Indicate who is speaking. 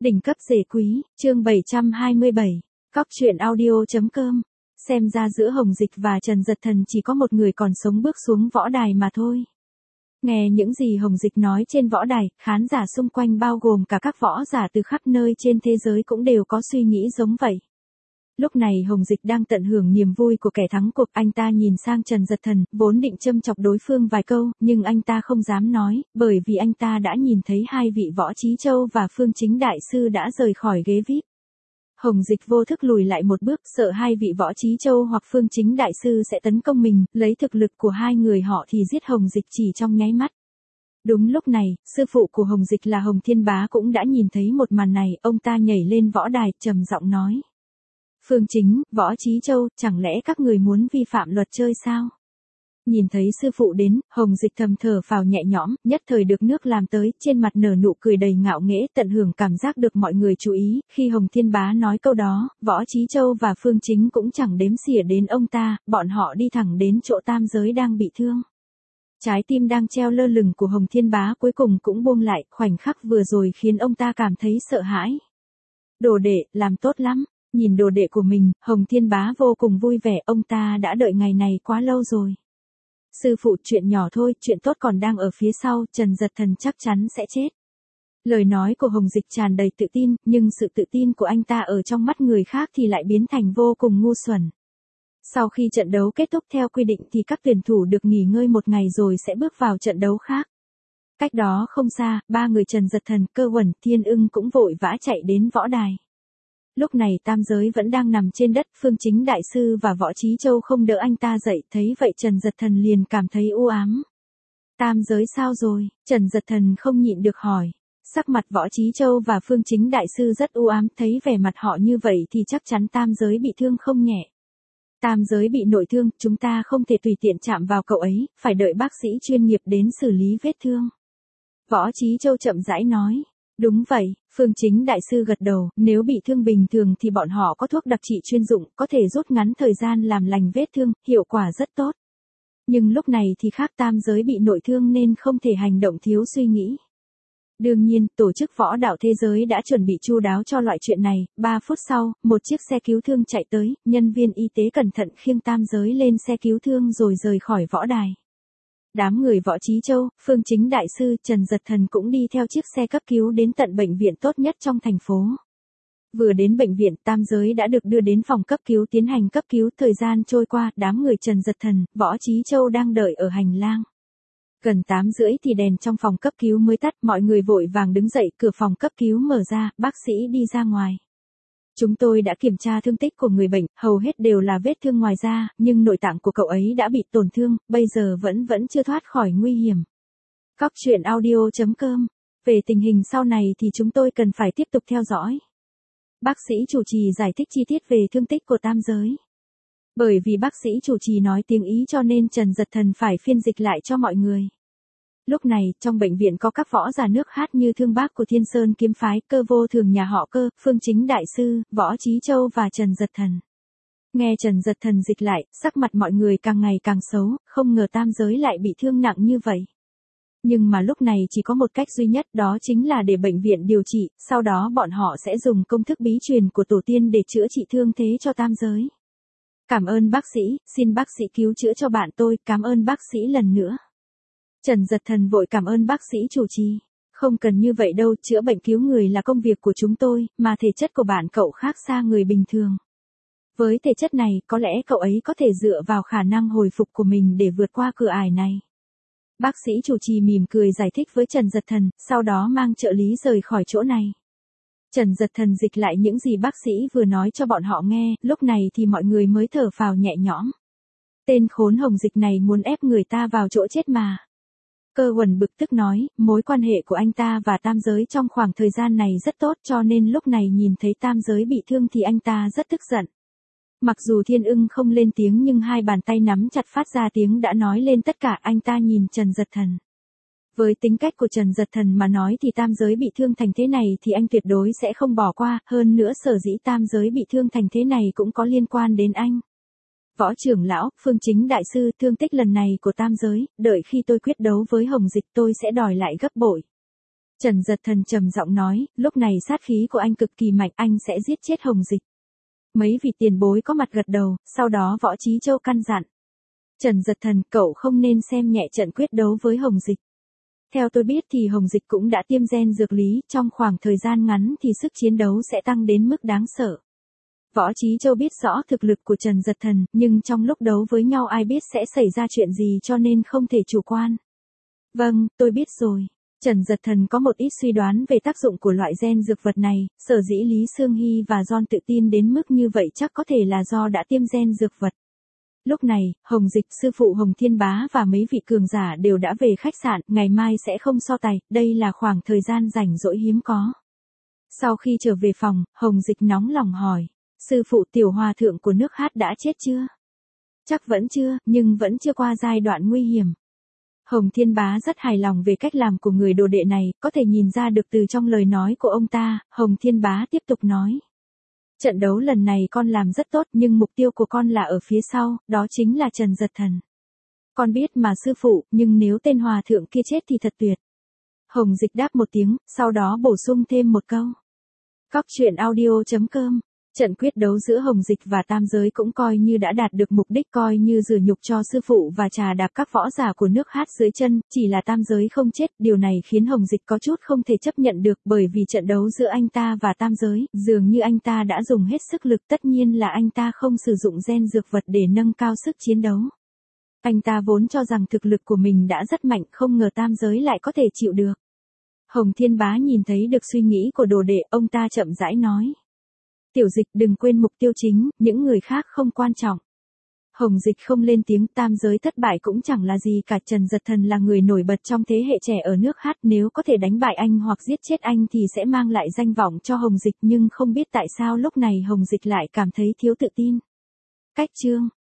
Speaker 1: Đỉnh cấp rể quý, chương 727, Cóc truyện audio.com. Xem ra giữa Hồng Dịch và Trần Dật Thần chỉ có một người còn sống bước xuống võ đài mà thôi. Nghe những gì Hồng Dịch nói trên võ đài, khán giả xung quanh bao gồm cả các võ giả từ khắp nơi trên thế giới cũng đều có suy nghĩ giống vậy. Lúc này Hồng Dịch đang tận hưởng niềm vui của kẻ thắng cuộc, anh ta nhìn sang Trần Dật Thần, vốn định châm chọc đối phương vài câu, nhưng anh ta không dám nói, bởi vì anh ta đã nhìn thấy hai vị Võ Chí Châu và Phương Chính Đại Sư đã rời khỏi ghế VIP. Hồng Dịch vô thức lùi lại một bước, sợ hai vị Võ Chí Châu hoặc Phương Chính Đại Sư sẽ tấn công mình, lấy thực lực của hai người họ thì giết Hồng Dịch chỉ trong nháy mắt. Đúng lúc này, sư phụ của Hồng Dịch là Hồng Thiên Bá cũng đã nhìn thấy một màn này, ông ta nhảy lên võ đài, trầm giọng nói. Phương Chính, Võ Chí Châu, chẳng lẽ các người muốn vi phạm luật chơi sao? Nhìn thấy sư phụ đến, Hồng Dịch thầm thở phào nhẹ nhõm, nhất thời được nước làm tới, trên mặt nở nụ cười đầy ngạo nghễ, tận hưởng cảm giác được mọi người chú ý. Khi Hồng Thiên Bá nói câu đó, Võ Chí Châu và Phương Chính cũng chẳng đếm xỉa đến ông ta, bọn họ đi thẳng đến chỗ tam giới đang bị thương. Trái tim đang treo lơ lửng của Hồng Thiên Bá cuối cùng cũng buông lại, khoảnh khắc vừa rồi khiến ông ta cảm thấy sợ hãi. Đồ đệ, làm tốt lắm. Nhìn đồ đệ của mình, Hồng Thiên Bá vô cùng vui vẻ, ông ta đã đợi ngày này quá lâu rồi. Sư phụ, chuyện nhỏ thôi, chuyện tốt còn đang ở phía sau, Trần Dật Thần chắc chắn sẽ chết. Lời nói của Hồng Dịch tràn đầy tự tin, nhưng sự tự tin của anh ta ở trong mắt người khác thì lại biến thành vô cùng ngu xuẩn. Sau khi trận đấu kết thúc theo quy định thì các tuyển thủ được nghỉ ngơi một ngày rồi sẽ bước vào trận đấu khác. Cách đó không xa, ba người Trần Dật Thần, Cơ Uẩn, Thiên Ưng cũng vội vã chạy đến võ đài. Lúc này tam giới vẫn đang nằm trên đất, Phương Chính Đại Sư và Võ Chí Châu không đỡ anh ta dậy, thấy vậy Trần Dật Thần liền cảm thấy u ám. Tam giới sao rồi? Trần Dật Thần không nhịn được hỏi. Sắc mặt Võ Chí Châu và Phương Chính Đại Sư rất u ám, thấy vẻ mặt họ như vậy thì chắc chắn tam giới bị thương không nhẹ. Tam giới bị nội thương, chúng ta không thể tùy tiện chạm vào cậu ấy, phải đợi bác sĩ chuyên nghiệp đến xử lý vết thương. Võ Chí Châu chậm rãi nói. Đúng vậy, Phương Chính Đại Sư gật đầu, nếu bị thương bình thường thì bọn họ có thuốc đặc trị chuyên dụng, có thể rút ngắn thời gian làm lành vết thương, hiệu quả rất tốt. Nhưng lúc này thì khác, tam giới bị nội thương nên không thể hành động thiếu suy nghĩ. Đương nhiên, tổ chức võ đạo thế giới đã chuẩn bị chu đáo cho loại chuyện này, 3 phút sau, một chiếc xe cứu thương chạy tới, nhân viên y tế cẩn thận khiêng tam giới lên xe cứu thương rồi rời khỏi võ đài. Đám người Võ Chí Châu, Phương Chính Đại Sư, Trần Dật Thần cũng đi theo chiếc xe cấp cứu đến tận bệnh viện tốt nhất trong thành phố. Vừa đến bệnh viện, tam giới đã được đưa đến phòng cấp cứu tiến hành cấp cứu, thời gian trôi qua, đám người Trần Dật Thần, Võ Chí Châu đang đợi ở hành lang. Gần 8 rưỡi thì đèn trong phòng cấp cứu mới tắt, mọi người vội vàng đứng dậy, cửa phòng cấp cứu mở ra, bác sĩ đi ra ngoài. Chúng tôi đã kiểm tra thương tích của người bệnh, hầu hết đều là vết thương ngoài da, nhưng nội tạng của cậu ấy đã bị tổn thương, bây giờ vẫn chưa thoát khỏi nguy hiểm. Cóc truyện audio.com. Về tình hình sau này thì chúng tôi cần phải tiếp tục theo dõi. Bác sĩ chủ trì giải thích chi tiết về thương tích của tam giới. Bởi vì bác sĩ chủ trì nói tiếng Ý cho nên Trần Dật Thần phải phiên dịch lại cho mọi người. Lúc này, trong bệnh viện có các võ giả nước hát như Thương Bác của Thiên Sơn kiếm phái, Cơ Vô Thường nhà họ Cơ, Phương Chính Đại Sư, Võ Chí Châu và Trần Dật Thần. Nghe Trần Dật Thần dịch lại, sắc mặt mọi người càng ngày càng xấu, không ngờ tam giới lại bị thương nặng như vậy. Nhưng mà lúc này chỉ có một cách duy nhất, đó chính là để bệnh viện điều trị, sau đó bọn họ sẽ dùng công thức bí truyền của tổ tiên để chữa trị thương thế cho tam giới. Cảm ơn bác sĩ, xin bác sĩ cứu chữa cho bạn tôi, cảm ơn bác sĩ lần nữa. Trần Dật Thần vội cảm ơn bác sĩ chủ trì. Không cần như vậy đâu, chữa bệnh cứu người là công việc của chúng tôi, mà thể chất của bạn cậu khác xa người bình thường. Với thể chất này, có lẽ cậu ấy có thể dựa vào khả năng hồi phục của mình để vượt qua cửa ải này. Bác sĩ chủ trì mỉm cười giải thích với Trần Dật Thần, sau đó mang trợ lý rời khỏi chỗ này. Trần Dật Thần dịch lại những gì bác sĩ vừa nói cho bọn họ nghe, lúc này thì mọi người mới thở phào nhẹ nhõm. Tên khốn Hồng Dịch này muốn ép người ta vào chỗ chết mà. Cơ Uẩn bực tức nói, mối quan hệ của anh ta và tam giới trong khoảng thời gian này rất tốt cho nên lúc này nhìn thấy tam giới bị thương thì anh ta rất tức giận. Mặc dù Thiên Ưng không lên tiếng nhưng hai bàn tay nắm chặt phát ra tiếng đã nói lên tất cả, anh ta nhìn Trần Dật Thần. Với tính cách của Trần Dật Thần mà nói thì tam giới bị thương thành thế này thì anh tuyệt đối sẽ không bỏ qua, hơn nữa sở dĩ tam giới bị thương thành thế này cũng có liên quan đến anh. Võ trưởng lão, Phương Chính Đại Sư, thương tích lần này của tam giới, đợi khi tôi quyết đấu với Hồng Dịch tôi sẽ đòi lại gấp bội. Trần Giật Thần trầm giọng nói, lúc này sát khí của anh cực kỳ mạnh, anh sẽ giết chết Hồng Dịch. Mấy vị tiền bối có mặt gật đầu, sau đó Võ Chí Châu căn dặn. Trần Giật Thần, cậu không nên xem nhẹ trận quyết đấu với Hồng Dịch. Theo tôi biết thì Hồng Dịch cũng đã tiêm gen dược lý, trong khoảng thời gian ngắn thì sức chiến đấu sẽ tăng đến mức đáng sợ. Võ Chí Châu biết rõ thực lực của Trần Giật Thần, nhưng trong lúc đấu với nhau ai biết sẽ xảy ra chuyện gì cho nên không thể chủ quan. Vâng, tôi biết rồi. Trần Giật Thần có một ít suy đoán về tác dụng của loại gen dược vật này, sở dĩ Lý Sương Hy và John tự tin đến mức như vậy chắc có thể là do đã tiêm gen dược vật. Lúc này, Hồng Dịch, sư phụ Hồng Thiên Bá và mấy vị cường giả đều đã về khách sạn, ngày mai sẽ không so tài, đây là khoảng thời gian rảnh rỗi hiếm có. Sau khi trở về phòng, Hồng Dịch nóng lòng hỏi, sư phụ Tiểu Hòa Thượng của nước Hát đã chết chưa? Chắc vẫn chưa, nhưng vẫn chưa qua giai đoạn nguy hiểm. Hồng Thiên Bá rất hài lòng về cách làm của người đồ đệ này, có thể nhìn ra được từ trong lời nói của ông ta. Hồng Thiên Bá tiếp tục nói. Trận đấu lần này con làm rất tốt nhưng mục tiêu của con là ở phía sau, đó chính là Trần Giật Thần. Con biết mà sư phụ, nhưng nếu tên hòa thượng kia chết thì thật tuyệt. Hồng Dịch đáp một tiếng, sau đó bổ sung thêm một câu. Cóc truyện audio.com. Trận quyết đấu giữa Hồng Dịch và Tam Giới cũng coi như đã đạt được mục đích, coi như rửa nhục cho sư phụ và trà đạp các võ giả của nước Hát dưới chân, chỉ là Tam Giới không chết, điều này khiến Hồng Dịch có chút không thể chấp nhận được, bởi vì trận đấu giữa anh ta và Tam Giới, dường như anh ta đã dùng hết sức lực, tất nhiên là anh ta không sử dụng gen dược vật để nâng cao sức chiến đấu. Anh ta vốn cho rằng thực lực của mình đã rất mạnh, không ngờ Tam Giới lại có thể chịu được. Hồng Thiên Bá nhìn thấy được suy nghĩ của đồ đệ, ông ta chậm rãi nói. Tiểu Dịch đừng quên mục tiêu chính, những người khác không quan trọng. Hồng Dịch không lên tiếng, Tam Giới thất bại cũng chẳng là gì cả, Trần Giật Thần là người nổi bật trong thế hệ trẻ ở nước Hát, nếu có thể đánh bại anh hoặc giết chết anh thì sẽ mang lại danh vọng cho Hồng Dịch, nhưng không biết tại sao lúc này Hồng Dịch lại cảm thấy thiếu tự tin. Cách chương